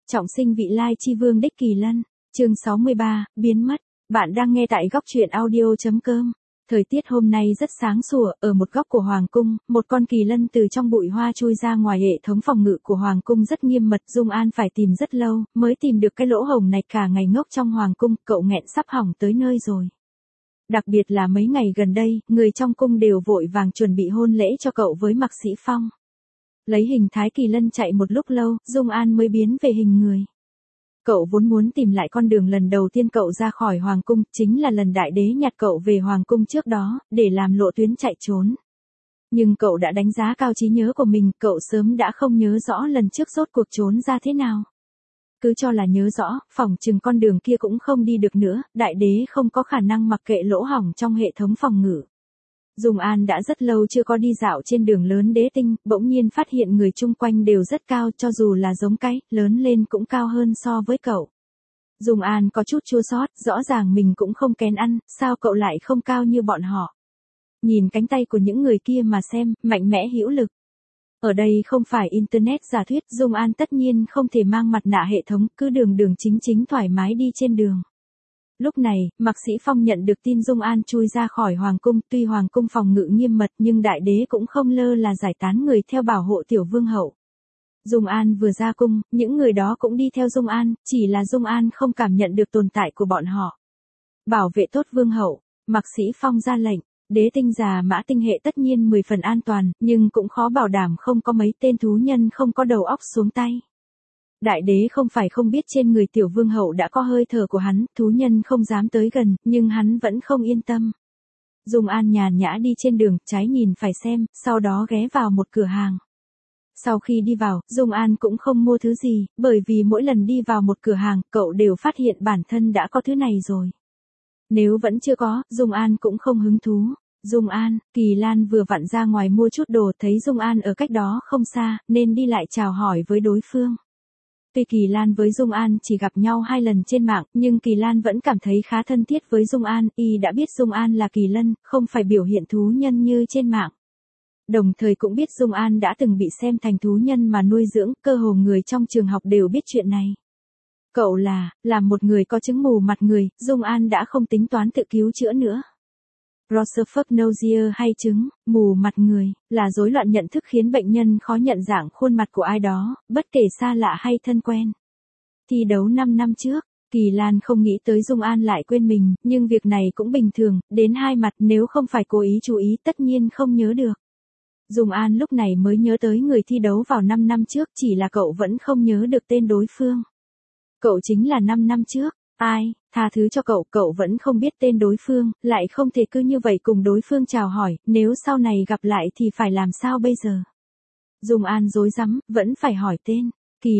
Trọng sinh vị lai chi vương đích Kỳ Lân, chương 63, biến mất. Bạn đang nghe tại góc truyện audio.com. Thời tiết hôm nay rất sáng sủa, ở một góc của Hoàng cung, một con kỳ lân từ trong bụi hoa chui ra ngoài hệ thống phòng ngự của Hoàng cung rất nghiêm mật. Dung An phải tìm rất lâu, mới tìm được cái lỗ hổng này. Cả ngày ngốc trong Hoàng cung, cậu nghẹn sắp hỏng tới nơi rồi. Đặc biệt là mấy ngày gần đây, người trong cung đều vội vàng chuẩn bị hôn lễ cho cậu với Mạc Sĩ Phong. Lấy hình thái kỳ lân chạy một lúc lâu, Dung An mới biến về hình người. Cậu vốn muốn tìm lại con đường lần đầu tiên cậu ra khỏi Hoàng cung, chính là lần đại đế nhặt cậu về Hoàng cung trước đó, để làm lộ tuyến chạy trốn. Nhưng cậu đã đánh giá cao trí nhớ của mình, cậu sớm đã không nhớ rõ lần trước rốt cuộc trốn ra thế nào. Cứ cho là nhớ rõ, phỏng chừng con đường kia cũng không đi được nữa, đại đế không có khả năng mặc kệ lỗ hổng trong hệ thống phòng ngự. Dung An đã rất lâu chưa có đi dạo trên đường lớn đế tinh, bỗng nhiên phát hiện người chung quanh đều rất cao, cho dù là giống cái, lớn lên cũng cao hơn so với cậu. Dung An có chút chua xót, rõ ràng mình cũng không kén ăn, sao cậu lại không cao như bọn họ. Nhìn cánh tay của những người kia mà xem, mạnh mẽ hữu lực. Ở đây không phải internet giả thuyết, Dung An tất nhiên không thể mang mặt nạ hệ thống, cứ đường chính thoải mái đi trên đường. Lúc này, Mạc Sĩ Phong nhận được tin Dung An chui ra khỏi Hoàng cung, tuy Hoàng cung phòng ngự nghiêm mật nhưng đại đế cũng không lơ là giải tán người theo bảo hộ tiểu vương hậu. Dung An vừa ra cung, những người đó cũng đi theo Dung An, chỉ là Dung An không cảm nhận được tồn tại của bọn họ. Bảo vệ tốt vương hậu, Mạc Sĩ Phong ra lệnh, đế tinh già mã tinh hệ tất nhiên 10 phần an toàn, nhưng cũng khó bảo đảm không có mấy tên thú nhân không có đầu óc xuống tay. Đại đế không phải không biết trên người tiểu vương hậu đã có hơi thở của hắn, thú nhân không dám tới gần, nhưng hắn vẫn không yên tâm. Dung An nhàn nhã đi trên đường, trái nhìn phải xem, sau đó ghé vào một cửa hàng. Sau khi đi vào, Dung An cũng không mua thứ gì, bởi vì mỗi lần đi vào một cửa hàng, cậu đều phát hiện bản thân đã có thứ này rồi. Nếu vẫn chưa có, Dung An cũng không hứng thú. Dung An, Kỳ Lan vừa vặn ra ngoài mua chút đồ, thấy Dung An ở cách đó không xa, nên đi lại chào hỏi với đối phương. Tuy Kỳ Lan với Dung An chỉ gặp nhau 2 lần trên mạng, nhưng Kỳ Lan vẫn cảm thấy khá thân thiết với Dung An, y đã biết Dung An là kỳ lân, không phải biểu hiện thú nhân như trên mạng. Đồng thời cũng biết Dung An đã từng bị xem thành thú nhân mà nuôi dưỡng, cơ hồ người trong trường học đều biết chuyện này. Cậu là một người có chứng mù mặt người, Dung An đã không tính toán tự cứu chữa nữa. Prosopagnosia hay chứng mù mặt người, là rối loạn nhận thức khiến bệnh nhân khó nhận dạng khuôn mặt của ai đó, bất kể xa lạ hay thân quen. Thi đấu 5 năm trước, Kỳ Lan không nghĩ tới Dung An lại quên mình, nhưng việc này cũng bình thường, đến 2 mặt nếu không phải cố ý chú ý tất nhiên không nhớ được. Dung An lúc này mới nhớ tới người thi đấu vào 5 năm trước, chỉ là cậu vẫn không nhớ được tên đối phương. Cậu chính là 5 năm trước. Ai, tha thứ cho cậu vẫn không biết tên đối phương, lại không thể cứ như vậy cùng đối phương chào hỏi, nếu sau này gặp lại thì phải làm sao bây giờ? Dung An rối rắm, vẫn phải hỏi tên.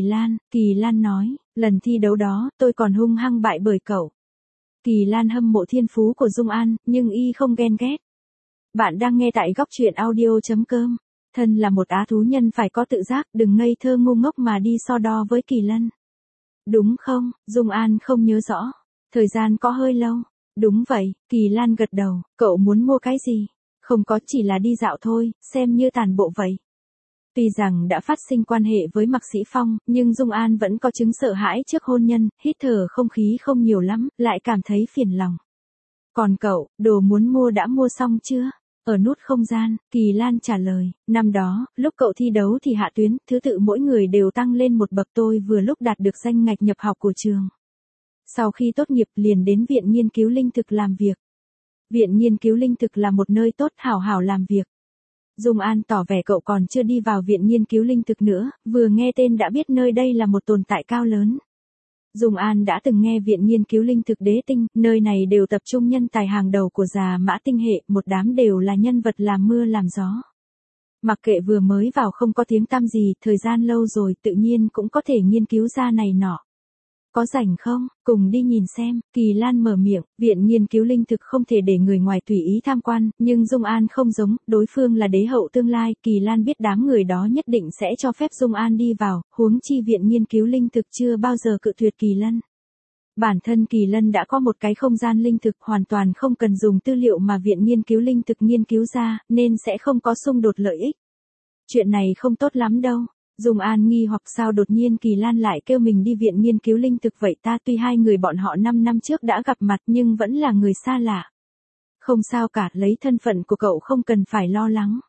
Kỳ Lan nói, lần thi đấu đó, tôi còn hung hăng bại bởi cậu. Kỳ Lan hâm mộ thiên phú của Dung An, nhưng y không ghen ghét. Bạn đang nghe tại góc truyện audio.com. Thân là một á thú nhân phải có tự giác, đừng ngây thơ ngu ngốc mà đi so đo với Kỳ Lân. Đúng không? Dung An không nhớ rõ. Thời gian có hơi lâu. Đúng vậy, Kỳ Lan gật đầu. Cậu muốn mua cái gì? Không có, chỉ là đi dạo thôi, xem như tản bộ vậy. Tuy rằng đã phát sinh quan hệ với Mạc Sĩ Phong, nhưng Dung An vẫn có chứng sợ hãi trước hôn nhân, hít thở không khí không nhiều lắm, lại cảm thấy phiền lòng. Còn cậu, đồ muốn mua đã mua xong chưa? Ở nút không gian, Kỳ Lan trả lời, năm đó, lúc cậu thi đấu thì hạ tuyến, thứ tự mỗi người đều tăng lên một bậc, tôi vừa lúc đạt được danh ngạch nhập học của trường. Sau khi tốt nghiệp liền đến Viện Nghiên cứu Linh thực làm việc. Viện Nghiên cứu Linh thực là một nơi tốt, hảo hảo làm việc. Dung An tỏ vẻ cậu còn chưa đi vào Viện Nghiên cứu Linh thực nữa, vừa nghe tên đã biết nơi đây là một tồn tại cao lớn. Dung An đã từng nghe Viện Nghiên cứu Linh thực đế tinh, nơi này đều tập trung nhân tài hàng đầu của già mã tinh hệ, một đám đều là nhân vật làm mưa làm gió. Mặc kệ vừa mới vào không có tiếng tăm gì, thời gian lâu rồi tự nhiên cũng có thể nghiên cứu ra này nọ. Có rảnh không? Cùng đi nhìn xem. Kỳ Lan mở miệng, Viện Nghiên cứu Linh thực không thể để người ngoài tùy ý tham quan, nhưng Dung An không giống, đối phương là đế hậu tương lai, Kỳ Lan biết đám người đó nhất định sẽ cho phép Dung An đi vào, huống chi Viện Nghiên cứu Linh thực chưa bao giờ cự tuyệt Kỳ Lân. Bản thân Kỳ Lân đã có một cái không gian linh thực, hoàn toàn không cần dùng tư liệu mà Viện Nghiên cứu Linh thực nghiên cứu ra, nên sẽ không có xung đột lợi ích. Chuyện này không tốt lắm đâu. Dung An nghi hoặc sao đột nhiên Kỳ Lan lại kêu mình đi viện nghiên cứu linh thực vậy ta, tuy hai người bọn họ 5 năm trước đã gặp mặt nhưng vẫn là người xa lạ. Không sao cả, lấy thân phận của cậu không cần phải lo lắng.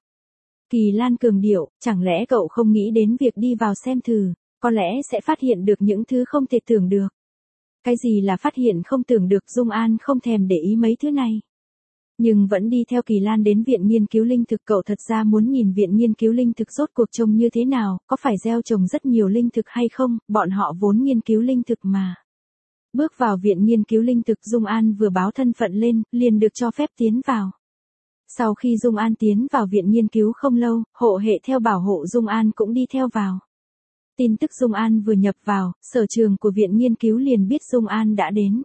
Kỳ Lan cường điệu, chẳng lẽ cậu không nghĩ đến việc đi vào xem thử, có lẽ sẽ phát hiện được những thứ không thể tưởng được. Cái gì là phát hiện không tưởng được, Dung An không thèm để ý mấy thứ này. Nhưng vẫn đi theo Kỳ Lan đến viện nghiên cứu linh thực, cậu thật ra muốn nhìn viện nghiên cứu linh thực rốt cuộc trông như thế nào, có phải gieo trồng rất nhiều linh thực hay không, bọn họ vốn nghiên cứu linh thực mà. Bước vào viện nghiên cứu linh thực, Dung An vừa báo thân phận lên, liền được cho phép tiến vào. Sau khi Dung An tiến vào viện nghiên cứu không lâu, hộ hệ theo bảo hộ Dung An cũng đi theo vào. Tin tức Dung An vừa nhập vào, sở trường của viện nghiên cứu liền biết Dung An đã đến.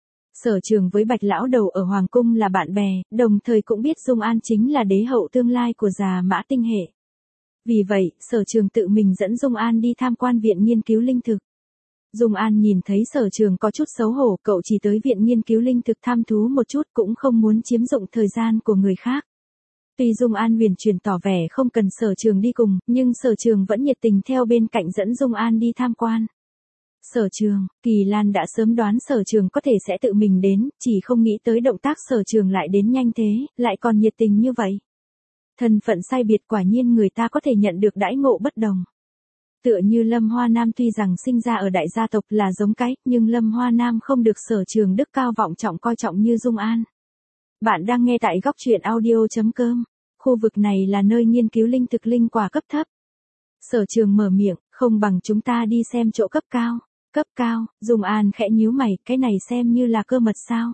Sở trường với Bạch lão đầu ở Hoàng cung là bạn bè, đồng thời cũng biết Dung An chính là đế hậu tương lai của Già Mã Tinh hệ. Vì vậy, sở trường tự mình dẫn Dung An đi tham quan viện nghiên cứu linh thực. Dung An nhìn thấy sở trường có chút xấu hổ, cậu chỉ tới viện nghiên cứu linh thực tham thú một chút, cũng không muốn chiếm dụng thời gian của người khác. Tuy Dung An huyền chuyển tỏ vẻ không cần sở trường đi cùng, nhưng sở trường vẫn nhiệt tình theo bên cạnh dẫn Dung An đi tham quan. Sở trường, Kỳ Lan đã sớm đoán sở trường có thể sẽ tự mình đến, chỉ không nghĩ tới động tác sở trường lại đến nhanh thế, lại còn nhiệt tình như vậy. Thân phận sai biệt, quả nhiên người ta có thể nhận được đãi ngộ bất đồng. Tựa như Lâm Hoa Nam tuy rằng sinh ra ở đại gia tộc là giống cái, nhưng Lâm Hoa Nam không được sở trường đức cao vọng trọng coi trọng như Dung An. Bạn đang nghe tại góc truyện audio.com. Khu vực này là nơi nghiên cứu linh thực linh quả cấp thấp. Sở trường mở miệng, không bằng chúng ta đi xem chỗ cấp cao. Cấp cao, Dung An khẽ nhíu mày, cái này xem như là cơ mật sao?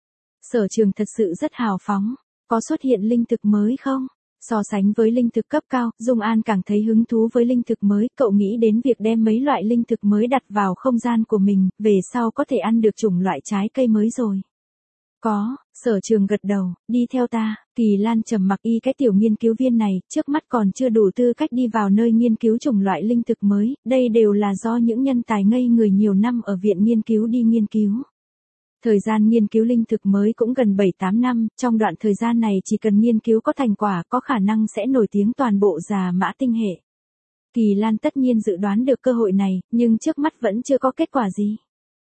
Sở trường thật sự rất hào phóng. Có xuất hiện linh thực mới không? So sánh với linh thực cấp cao, Dung An càng thấy hứng thú với linh thực mới, cậu nghĩ đến việc đem mấy loại linh thực mới đặt vào không gian của mình, về sau có thể ăn được chủng loại trái cây mới rồi. Có, sở trường gật đầu, đi theo ta. Kỳ Lan trầm mặc, y cái tiểu nghiên cứu viên này, trước mắt còn chưa đủ tư cách đi vào nơi nghiên cứu chủng loại linh thực mới, đây đều là do những nhân tài ngây người nhiều năm ở viện nghiên cứu đi nghiên cứu. Thời gian nghiên cứu linh thực mới cũng gần 7-8 năm, trong đoạn thời gian này chỉ cần nghiên cứu có thành quả, có khả năng sẽ nổi tiếng toàn bộ Già Mã Tinh hệ. Kỳ Lan tất nhiên dự đoán được cơ hội này, nhưng trước mắt vẫn chưa có kết quả gì.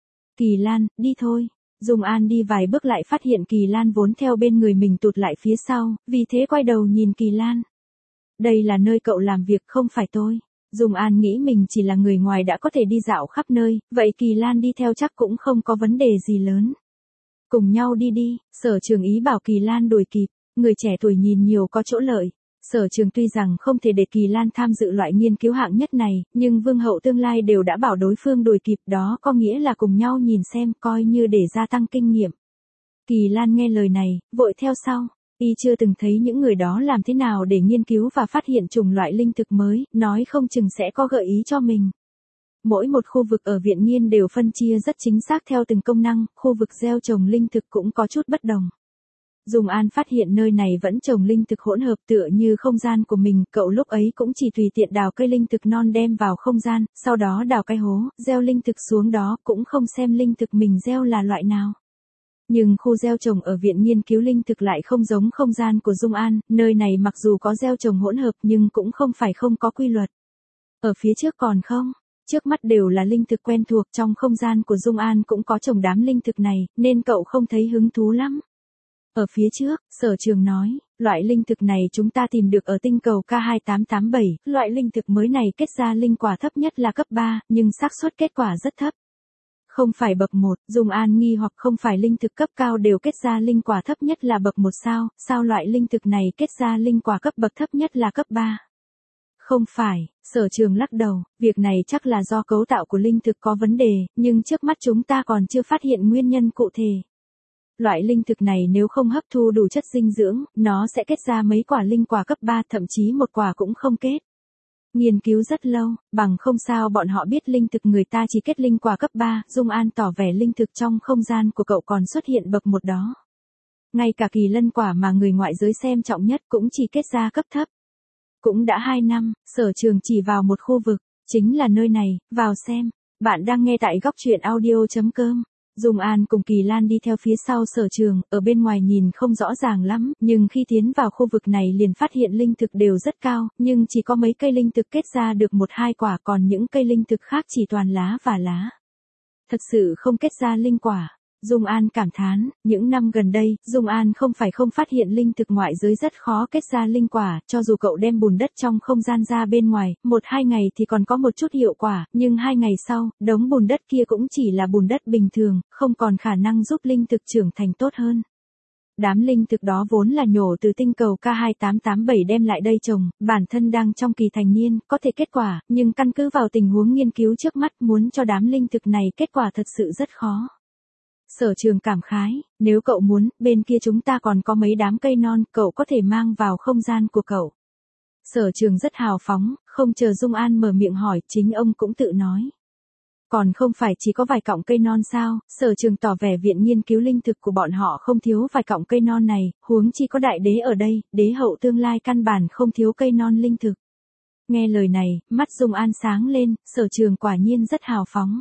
Kỳ Lan, đi thôi. Dung An đi vài bước lại phát hiện Kỳ Lan vốn theo bên người mình tụt lại phía sau, vì thế quay đầu nhìn Kỳ Lan. Đây là nơi cậu làm việc, không phải tôi. Dung An nghĩ mình chỉ là người ngoài đã có thể đi dạo khắp nơi, vậy Kỳ Lan đi theo chắc cũng không có vấn đề gì lớn. Cùng nhau đi đi, sở trường ý bảo Kỳ Lan đuổi kịp, người trẻ tuổi nhìn nhiều có chỗ lợi. Sở trường tuy rằng không thể để Kỳ Lan tham dự loại nghiên cứu hạng nhất này, nhưng vương hậu tương lai đều đã bảo đối phương đuổi kịp, đó có nghĩa là cùng nhau nhìn xem, coi như để gia tăng kinh nghiệm. Kỳ Lan nghe lời này, vội theo sau. Y chưa từng thấy những người đó làm thế nào để nghiên cứu và phát hiện chủng loại linh thực mới, nói không chừng sẽ có gợi ý cho mình. Mỗi một khu vực ở viện nghiên đều phân chia rất chính xác theo từng công năng, khu vực gieo trồng linh thực cũng có chút bất đồng. Dung An phát hiện nơi này vẫn trồng linh thực hỗn hợp tựa như không gian của mình, cậu lúc ấy cũng chỉ tùy tiện đào cây linh thực non đem vào không gian, sau đó đào cái hố, gieo linh thực xuống đó, cũng không xem linh thực mình gieo là loại nào. Nhưng khu gieo trồng ở viện nghiên cứu linh thực lại không giống không gian của Dung An, nơi này mặc dù có gieo trồng hỗn hợp nhưng cũng không phải không có quy luật. Ở phía trước còn không, trước mắt đều là linh thực quen thuộc, trong không gian của Dung An cũng có trồng đám linh thực này, nên cậu không thấy hứng thú lắm. Ở phía trước, sở trường nói, loại linh thực này chúng ta tìm được ở tinh cầu K2887, loại linh thực mới này kết ra linh quả thấp nhất là cấp 3, nhưng xác suất kết quả rất thấp. Không phải bậc 1, Dung An nghi hoặc không phải linh thực cấp cao đều kết ra linh quả thấp nhất là bậc 1 sao loại linh thực này kết ra linh quả cấp bậc thấp nhất là cấp 3? Không phải, sở trường lắc đầu, việc này chắc là do cấu tạo của linh thực có vấn đề, nhưng trước mắt chúng ta còn chưa phát hiện nguyên nhân cụ thể. Loại linh thực này nếu không hấp thu đủ chất dinh dưỡng, nó sẽ kết ra mấy quả linh quả cấp 3, thậm chí một quả cũng không kết. Nghiên cứu rất lâu, bằng không sao bọn họ biết linh thực người ta chỉ kết linh quả cấp 3, Dung An tỏ vẻ linh thực trong không gian của cậu còn xuất hiện bậc 1 đó. Ngay cả kỳ lân quả mà người ngoại giới xem trọng nhất cũng chỉ kết ra cấp thấp. Cũng đã 2 năm, sở trường chỉ vào một khu vực, chính là nơi này, vào xem. Bạn đang nghe tại góc truyện audio.com. Dung An cùng Kỳ Lan đi theo phía sau Sở Trường, ở bên ngoài nhìn không rõ ràng lắm, nhưng khi tiến vào khu vực này liền phát hiện linh thực đều rất cao, nhưng chỉ có mấy cây linh thực kết ra được 1-2 quả, còn những cây linh thực khác chỉ toàn lá và lá. Thật sự không kết ra linh quả. Dung An cảm thán, những năm gần đây, Dung An không phải không phát hiện linh thực ngoại giới rất khó kết ra linh quả, cho dù cậu đem bùn đất trong không gian ra bên ngoài, 1-2 ngày thì còn có một chút hiệu quả, nhưng 2 ngày sau, đống bùn đất kia cũng chỉ là bùn đất bình thường, không còn khả năng giúp linh thực trưởng thành tốt hơn. Đám linh thực đó vốn là nhổ từ tinh cầu K2887 đem lại đây trồng, bản thân đang trong kỳ thành niên, có thể kết quả, nhưng căn cứ vào tình huống nghiên cứu trước mắt muốn cho đám linh thực này kết quả thật sự rất khó. Sở Trường cảm khái, nếu cậu muốn, bên kia chúng ta còn có mấy đám cây non, cậu có thể mang vào không gian của cậu. Sở Trường rất hào phóng, không chờ Dung An mở miệng hỏi, chính ông cũng tự nói. Còn không phải chỉ có vài cọng cây non sao, Sở Trường tỏ vẻ viện nghiên cứu linh thực của bọn họ không thiếu vài cọng cây non này, huống chi có đại đế ở đây, đế hậu tương lai căn bản không thiếu cây non linh thực. Nghe lời này, mắt Dung An sáng lên, Sở Trường quả nhiên rất hào phóng.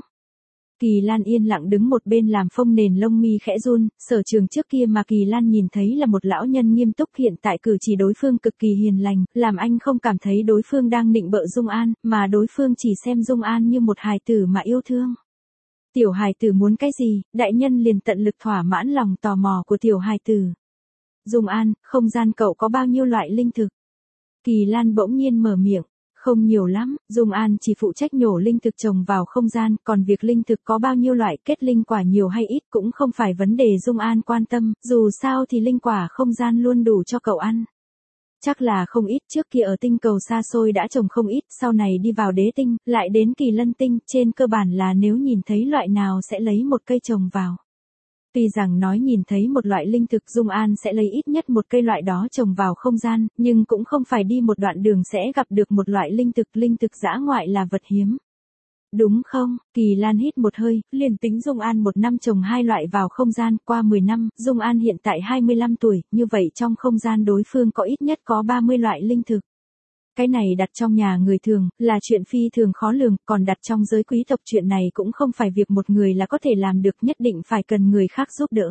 Kỳ Lan yên lặng đứng một bên làm phông nền lông mi khẽ run, Sở Trường trước kia mà Kỳ Lan nhìn thấy là một lão nhân nghiêm túc, hiện tại cử chỉ đối phương cực kỳ hiền lành, làm anh không cảm thấy đối phương đang nịnh bợ Dung An, mà đối phương chỉ xem Dung An như một hài tử mà yêu thương. Tiểu hài tử muốn cái gì, đại nhân liền tận lực thỏa mãn lòng tò mò của tiểu hài tử. Dung An, không gian cậu có bao nhiêu loại linh thực? Kỳ Lan bỗng nhiên mở miệng. Không nhiều lắm, Dung An chỉ phụ trách nhổ linh thực trồng vào không gian, còn việc linh thực có bao nhiêu loại, kết linh quả nhiều hay ít cũng không phải vấn đề Dung An quan tâm, dù sao thì linh quả không gian luôn đủ cho cậu ăn. Chắc là không ít, trước kia ở tinh cầu xa xôi đã trồng không ít, sau này đi vào đế tinh, lại đến Kỳ Lân tinh, trên cơ bản là nếu nhìn thấy loại nào sẽ lấy một cây trồng vào. Tuy rằng nói nhìn thấy một loại linh thực Dung An sẽ lấy ít nhất một cây loại đó trồng vào không gian, nhưng cũng không phải đi một đoạn đường sẽ gặp được một loại linh thực dã ngoại là vật hiếm. Đúng không? Kỳ Lan hít một hơi, liền tính Dung An một năm trồng 2 loại vào không gian, qua 10 năm, Dung An hiện tại 25 tuổi, như vậy trong không gian đối phương có ít nhất có 30 loại linh thực. Cái này đặt trong nhà người thường, là chuyện phi thường khó lường, còn đặt trong giới quý tộc chuyện này cũng không phải việc một người là có thể làm được, nhất định phải cần người khác giúp đỡ.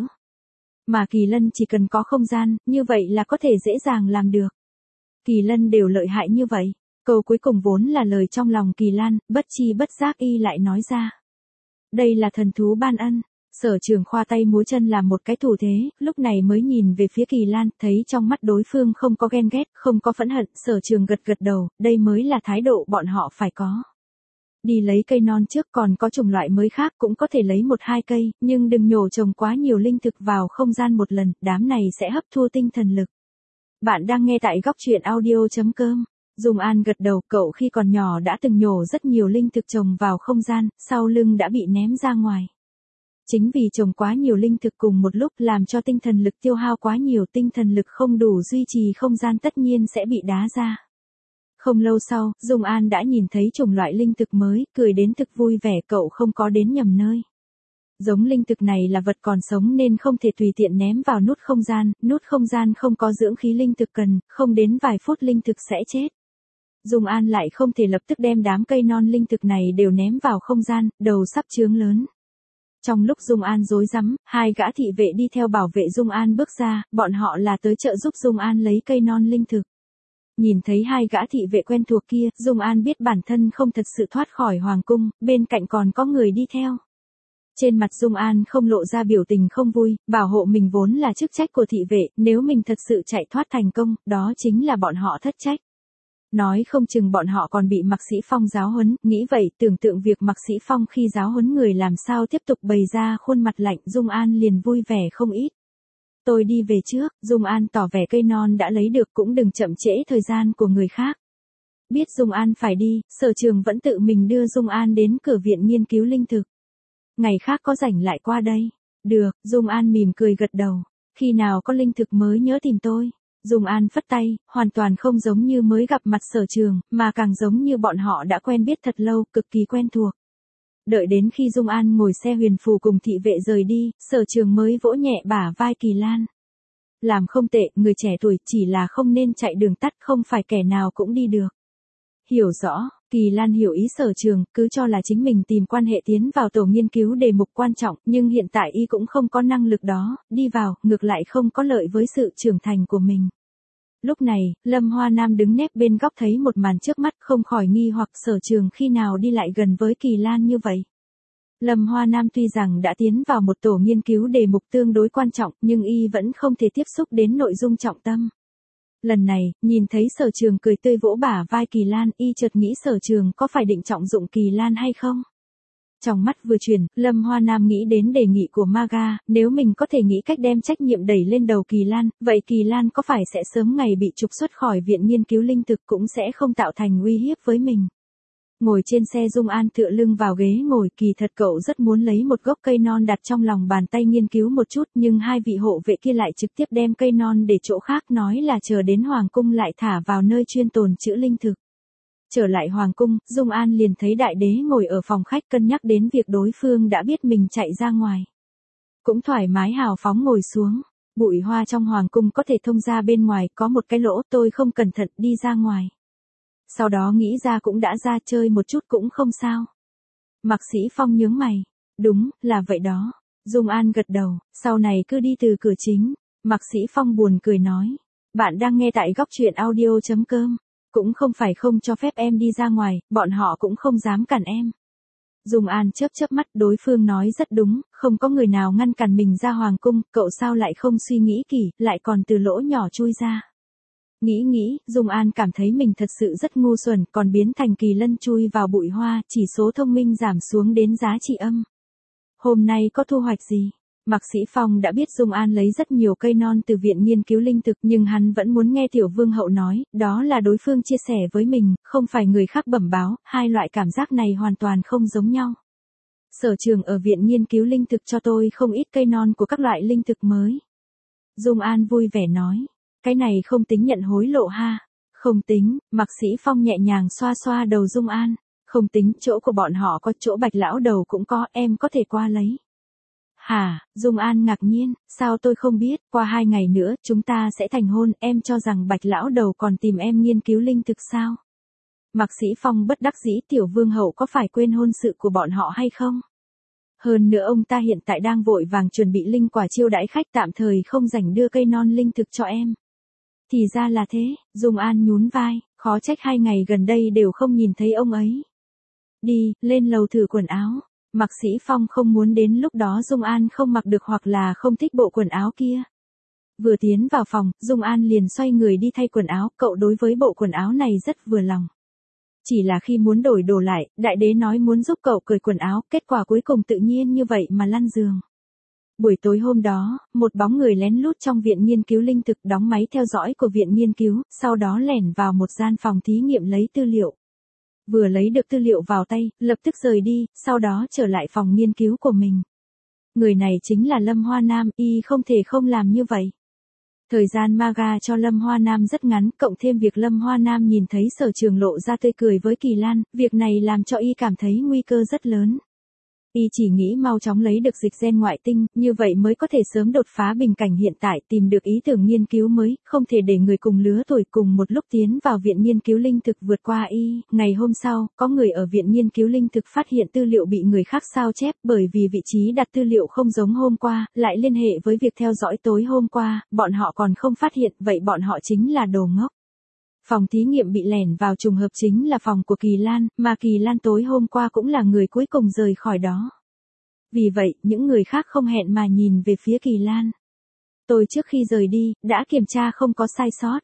Mà Kỳ Lân chỉ cần có không gian, như vậy là có thể dễ dàng làm được. Kỳ Lân đều lợi hại như vậy. Câu cuối cùng vốn là lời trong lòng Kỳ Lan, bất chi bất giác y lại nói ra. Đây là thần thú ban ân. Sở Trường khoa tay múa chân làm một cái thủ thế, lúc này mới nhìn về phía Kỳ Lan, thấy trong mắt đối phương không có ghen ghét, không có phẫn hận, Sở Trường gật gật đầu, đây mới là thái độ bọn họ phải có. Đi lấy cây non trước, còn có chủng loại mới khác cũng có thể lấy 1-2 cây, nhưng đừng nhổ trồng quá nhiều linh thực vào không gian một lần, đám này sẽ hấp thu tinh thần lực. Bạn đang nghe tại góc truyện audio.com. Dung An gật đầu, cậu khi còn nhỏ đã từng nhổ rất nhiều linh thực trồng vào không gian, sau lưng đã bị ném ra ngoài. Chính vì trồng quá nhiều linh thực cùng một lúc làm cho tinh thần lực tiêu hao quá nhiều, tinh thần lực không đủ duy trì không gian tất nhiên sẽ bị đá ra. Không lâu sau, Dung An đã nhìn thấy chủng loại linh thực mới, cười đến thực vui vẻ, cậu không có đến nhầm nơi. Giống linh thực này là vật còn sống nên không thể tùy tiện ném vào nút không gian không có dưỡng khí linh thực cần, không đến vài phút linh thực sẽ chết. Dung An lại không thể lập tức đem đám cây non linh thực này đều ném vào không gian, đầu sắp chướng lớn. Trong lúc Dung An rối rắm, 2 gã thị vệ đi theo bảo vệ Dung An bước ra, bọn họ là tới trợ giúp Dung An lấy cây non linh thực. Nhìn thấy 2 gã thị vệ quen thuộc kia, Dung An biết bản thân không thật sự thoát khỏi hoàng cung, bên cạnh còn có người đi theo. Trên mặt Dung An không lộ ra biểu tình không vui, bảo hộ mình vốn là chức trách của thị vệ, nếu mình thật sự chạy thoát thành công, đó chính là bọn họ thất trách. Nói không chừng bọn họ còn bị Mạc Sĩ Phong giáo huấn, nghĩ vậy tưởng tượng việc Mạc Sĩ Phong khi giáo huấn người làm sao tiếp tục bày ra khuôn mặt lạnh, Dung An liền vui vẻ không ít. Tôi đi về trước, Dung An tỏ vẻ cây non đã lấy được cũng đừng chậm trễ thời gian của người khác. Biết Dung An phải đi, Sở Trường vẫn tự mình đưa Dung An đến cửa viện nghiên cứu linh thực. Ngày khác có rảnh lại qua đây. Được, Dung An mỉm cười gật đầu. Khi nào có linh thực mới nhớ tìm tôi. Dung An phất tay, hoàn toàn không giống như mới gặp mặt Sở Trường, mà càng giống như bọn họ đã quen biết thật lâu, cực kỳ quen thuộc. Đợi đến khi Dung An ngồi xe huyền phù cùng thị vệ rời đi, Sở Trường mới vỗ nhẹ bả vai Kỳ Lan. Làm không tệ, người trẻ tuổi, chỉ là không nên chạy đường tắt, không phải kẻ nào cũng đi được. Hiểu rõ, Kỳ Lan hiểu ý Sở Trường, cứ cho là chính mình tìm quan hệ tiến vào tổ nghiên cứu đề mục quan trọng, nhưng hiện tại y cũng không có năng lực đó, đi vào, ngược lại không có lợi với sự trưởng thành của mình. Lúc này, Lâm Hoa Nam đứng nép bên góc thấy một màn trước mắt không khỏi nghi hoặc Sở Trường khi nào đi lại gần với Kỳ Lan như vậy. Lâm Hoa Nam tuy rằng đã tiến vào một tổ nghiên cứu đề mục tương đối quan trọng nhưng y vẫn không thể tiếp xúc đến nội dung trọng tâm. Lần này, nhìn thấy Sở Trường cười tươi vỗ bả vai Kỳ Lan, y chợt nghĩ Sở Trường có phải định trọng dụng Kỳ Lan hay không? Trong mắt vừa chuyển, Lâm Hoa Nam nghĩ đến đề nghị của Maga, nếu mình có thể nghĩ cách đem trách nhiệm đẩy lên đầu Kỳ Lan, vậy Kỳ Lan có phải sẽ sớm ngày bị trục xuất khỏi viện nghiên cứu linh thực cũng sẽ không tạo thành uy hiếp với mình. Ngồi trên xe Dung An tựa lưng vào ghế ngồi, kỳ thật cậu rất muốn lấy một gốc cây non đặt trong lòng bàn tay nghiên cứu một chút, nhưng hai vị hộ vệ kia lại trực tiếp đem cây non để chỗ khác, nói là chờ đến Hoàng cung lại thả vào nơi chuyên tồn trữ linh thực. Trở lại Hoàng cung, Dung An liền thấy đại đế ngồi ở phòng khách cân nhắc đến việc đối phương đã biết mình chạy ra ngoài. Cũng thoải mái hào phóng ngồi xuống, bụi hoa trong Hoàng cung có thể thông ra bên ngoài, có một cái lỗ, tôi không cẩn thận đi ra ngoài. Sau đó nghĩ ra cũng đã ra, chơi một chút cũng không sao. Mạc Sĩ Phong nhướng mày. Đúng, là vậy đó. Dung An gật đầu, sau này cứ đi từ cửa chính. Mạc Sĩ Phong buồn cười nói. Bạn đang nghe tại góc truyện audio.com. Cũng không phải không cho phép em đi ra ngoài, bọn họ cũng không dám cản em. Dung An chớp chớp mắt, đối phương nói rất đúng, không có người nào ngăn cản mình ra Hoàng cung, cậu sao lại không suy nghĩ kỹ, lại còn từ lỗ nhỏ chui ra. Nghĩ, Dung An cảm thấy mình thật sự rất ngu xuẩn, còn biến thành Kỳ Lân chui vào bụi hoa, chỉ số thông minh giảm xuống đến giá trị âm. Hôm nay có thu hoạch gì? Mạc Sĩ Phong đã biết Dung An lấy rất nhiều cây non từ viện nghiên cứu linh thực, nhưng hắn vẫn muốn nghe Tiểu Vương hậu nói, đó là đối phương chia sẻ với mình, không phải người khác bẩm báo, hai loại cảm giác này hoàn toàn không giống nhau. Sở Trường ở viện nghiên cứu linh thực cho tôi không ít cây non của các loại linh thực mới. Dung An vui vẻ nói. Cái này không tính nhận hối lộ ha. Không tính, Mạc Sĩ Phong nhẹ nhàng xoa xoa đầu Dung An. Không tính, chỗ của bọn họ có, chỗ Bạch lão đầu cũng có, em có thể qua lấy. Hả, Dung An ngạc nhiên, sao tôi không biết, qua 2 ngày nữa, chúng ta sẽ thành hôn, em cho rằng Bạch lão đầu còn tìm em nghiên cứu linh thực sao? Mạc Sĩ Phong bất đắc dĩ, Tiểu Vương hậu có phải quên hôn sự của bọn họ hay không? Hơn nữa ông ta hiện tại đang vội vàng chuẩn bị linh quả chiêu đãi khách, tạm thời không rảnh đưa cây non linh thực cho em. Thì ra là thế, Dung An nhún vai, khó trách 2 ngày gần đây đều không nhìn thấy ông ấy. Đi, lên lầu thử quần áo. Mạc Sĩ Phong không muốn đến lúc đó Dung An không mặc được hoặc là không thích bộ quần áo kia. Vừa tiến vào phòng, Dung An liền xoay người đi thay quần áo, cậu đối với bộ quần áo này rất vừa lòng. Chỉ là khi muốn đổi đồ lại, đại đế nói muốn giúp cậu cởi quần áo, kết quả cuối cùng tự nhiên như vậy mà lăn giường. Buổi tối hôm đó, một bóng người lén lút trong viện nghiên cứu linh thực đóng máy theo dõi của viện nghiên cứu, sau đó lẻn vào một gian phòng thí nghiệm lấy tư liệu. Vừa lấy được tư liệu vào tay, lập tức rời đi, sau đó trở lại phòng nghiên cứu của mình. Người này chính là Lâm Hoa Nam, y không thể không làm như vậy. Thời gian Maga cho Lâm Hoa Nam rất ngắn, cộng thêm việc Lâm Hoa Nam nhìn thấy Sở Trường lộ ra tươi cười với Kỳ Lan, việc này làm cho y cảm thấy nguy cơ rất lớn. Y chỉ nghĩ mau chóng lấy được dịch gen ngoại tinh, như vậy mới có thể sớm đột phá bình cảnh hiện tại, tìm được ý tưởng nghiên cứu mới, không thể để người cùng lứa tuổi cùng một lúc tiến vào viện nghiên cứu linh thực vượt qua y. Ngày hôm sau, có người ở viện nghiên cứu linh thực phát hiện tư liệu bị người khác sao chép, bởi vì vị trí đặt tư liệu không giống hôm qua, lại liên hệ với việc theo dõi tối hôm qua, bọn họ còn không phát hiện, vậy bọn họ chính là đồ ngốc. Phòng thí nghiệm bị lẻn vào trùng hợp chính là phòng của Kỳ Lan, mà Kỳ Lan tối hôm qua cũng là người cuối cùng rời khỏi đó. Vì vậy, những người khác không hẹn mà nhìn về phía Kỳ Lan. Tôi trước khi rời đi, đã kiểm tra không có sai sót.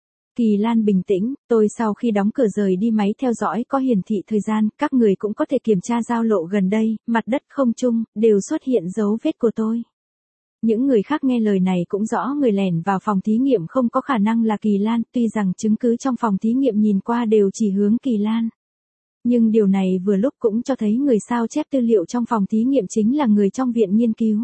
Kỳ Lan bình tĩnh, tôi sau khi đóng cửa rời đi máy theo dõi có hiển thị thời gian, các người cũng có thể kiểm tra giao lộ gần đây, mặt đất không trung, đều xuất hiện dấu vết của tôi. Những người khác nghe lời này cũng rõ người lẻn vào phòng thí nghiệm không có khả năng là Kỳ Lan, tuy rằng chứng cứ trong phòng thí nghiệm nhìn qua đều chỉ hướng Kỳ Lan. Nhưng điều này vừa lúc cũng cho thấy người sao chép tư liệu trong phòng thí nghiệm chính là người trong viện nghiên cứu.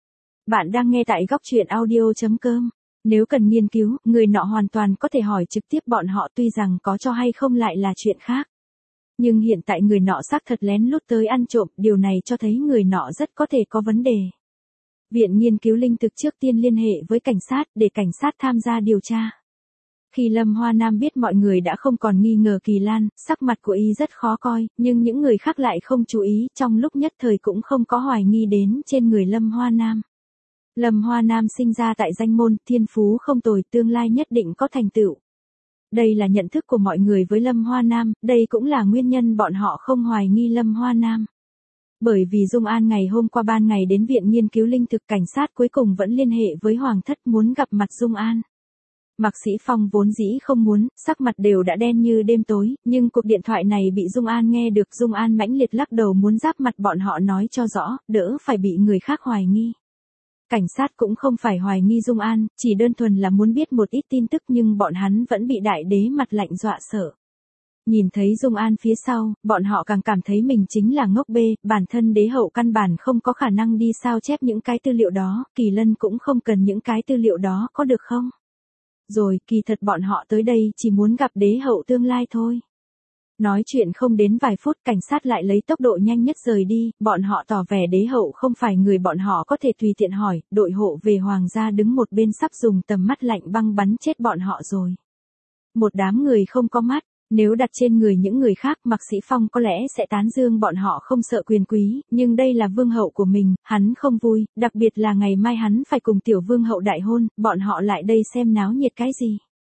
Bạn đang nghe tại góc truyện audio.com. Nếu cần nghiên cứu, người nọ hoàn toàn có thể hỏi trực tiếp bọn họ, tuy rằng có cho hay không lại là chuyện khác. Nhưng hiện tại người nọ xác thật lén lút tới ăn trộm, điều này cho thấy người nọ rất có thể có vấn đề. Viện nghiên cứu linh thực trước tiên liên hệ với cảnh sát để cảnh sát tham gia điều tra. Khi Lâm Hoa Nam biết mọi người đã không còn nghi ngờ Kỳ Lan, sắc mặt của y rất khó coi, nhưng những người khác lại không chú ý, trong lúc nhất thời cũng không có hoài nghi đến trên người Lâm Hoa Nam. Lâm Hoa Nam sinh ra tại danh môn, thiên phú không tồi, tương lai nhất định có thành tựu. Đây là nhận thức của mọi người với Lâm Hoa Nam, đây cũng là nguyên nhân bọn họ không hoài nghi Lâm Hoa Nam. Bởi vì Dung An ngày hôm qua ban ngày đến viện nghiên cứu linh thực, cảnh sát cuối cùng vẫn liên hệ với Hoàng thất muốn gặp mặt Dung An. Mạc Sĩ Phong vốn dĩ không muốn, sắc mặt đều đã đen như đêm tối, nhưng cuộc điện thoại này bị Dung An nghe được. Dung An mãnh liệt lắc đầu muốn giáp mặt bọn họ nói cho rõ, đỡ phải bị người khác hoài nghi. Cảnh sát cũng không phải hoài nghi Dung An, chỉ đơn thuần là muốn biết một ít tin tức, nhưng bọn hắn vẫn bị đại đế mặt lạnh dọa sợ. Nhìn thấy Dung An phía sau, bọn họ càng cảm thấy mình chính là ngốc bê, bản thân đế hậu căn bản không có khả năng đi sao chép những cái tư liệu đó, Kỳ Lân cũng không cần những cái tư liệu đó, có được không? Rồi, kỳ thật bọn họ tới đây chỉ muốn gặp đế hậu tương lai thôi. Nói chuyện không đến vài phút, cảnh sát lại lấy tốc độ nhanh nhất rời đi, bọn họ tỏ vẻ đế hậu không phải người bọn họ có thể tùy tiện hỏi, đội hộ về hoàng gia đứng một bên sắp dùng tầm mắt lạnh băng bắn chết bọn họ rồi. Một đám người không có mắt, nếu đặt trên người những người khác, Mạc Sĩ Phong có lẽ sẽ tán dương bọn họ không sợ quyền quý, nhưng đây là vương hậu của mình, hắn không vui, đặc biệt là ngày mai hắn phải cùng tiểu vương hậu đại hôn, bọn họ lại đây xem náo nhiệt cái gì.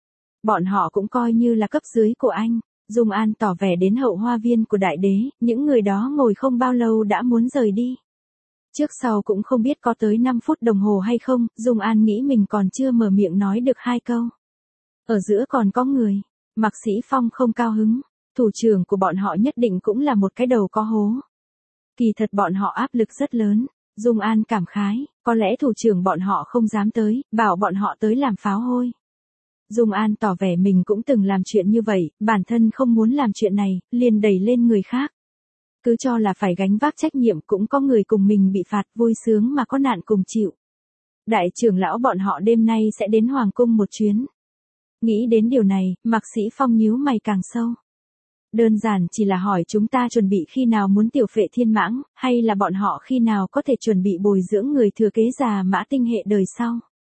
Bọn họ cũng coi như là cấp dưới của anh. Dung An tỏ vẻ đến hậu hoa viên của đại đế, những người đó ngồi không bao lâu đã muốn rời đi. Trước sau cũng không biết có tới 5 phút đồng hồ hay không, Dung An nghĩ mình còn chưa mở miệng nói được 2 câu. Ở giữa còn có người. Mạc Sĩ Phong không cao hứng, thủ trưởng của bọn họ nhất định cũng là một cái đầu có hố. Kỳ thật bọn họ áp lực rất lớn, Dung An cảm khái, có lẽ thủ trưởng bọn họ không dám tới, bảo bọn họ tới làm pháo hôi. Dung An tỏ vẻ mình cũng từng làm chuyện như vậy, bản thân không muốn làm chuyện này, liền đẩy lên người khác. Cứ cho là phải gánh vác trách nhiệm, cũng có người cùng mình bị phạt, vui sướng mà có nạn cùng chịu. Đại trưởng lão bọn họ đêm nay sẽ đến Hoàng cung một chuyến. Nghĩ đến điều này, Mạc Sĩ Phong nhíu mày càng sâu. Đơn giản chỉ là hỏi chúng ta chuẩn bị khi nào muốn tiểu phệ thiên mãng, hay là bọn họ khi nào có thể chuẩn bị bồi dưỡng người thừa kế già mã tinh hệ đời sau.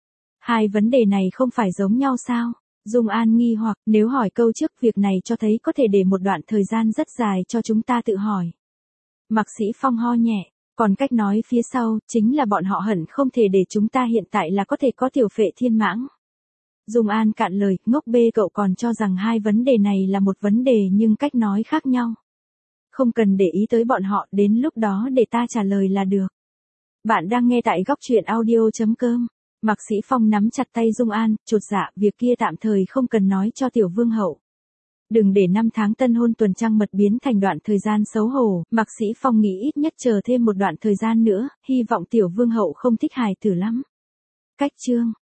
Hai vấn đề này không phải giống nhau sao? Dung An nghi hoặc, nếu hỏi câu trước, việc này cho thấy có thể để một đoạn thời gian rất dài cho chúng ta tự hỏi. Mạc Sĩ Phong ho nhẹ, còn cách nói phía sau, chính là bọn họ hẳn không thể để chúng ta hiện tại là có thể có tiểu phệ thiên mãng. Dung An cạn lời, ngốc bê, cậu còn cho rằng hai vấn đề này là một vấn đề nhưng cách nói khác nhau. Không cần để ý tới bọn họ, đến lúc đó để ta trả lời là được. Bạn đang nghe tại góc truyện audio.com. Mạc Sĩ Phong nắm chặt tay Dung An, chột dạ, việc kia tạm thời không cần nói cho tiểu vương hậu. Đừng để 5 tháng tân hôn tuần trăng mật biến thành đoạn thời gian xấu hổ, Mạc Sĩ Phong nghĩ ít nhất chờ thêm một đoạn thời gian nữa, hy vọng tiểu vương hậu không thích hài tử lắm. Cách chương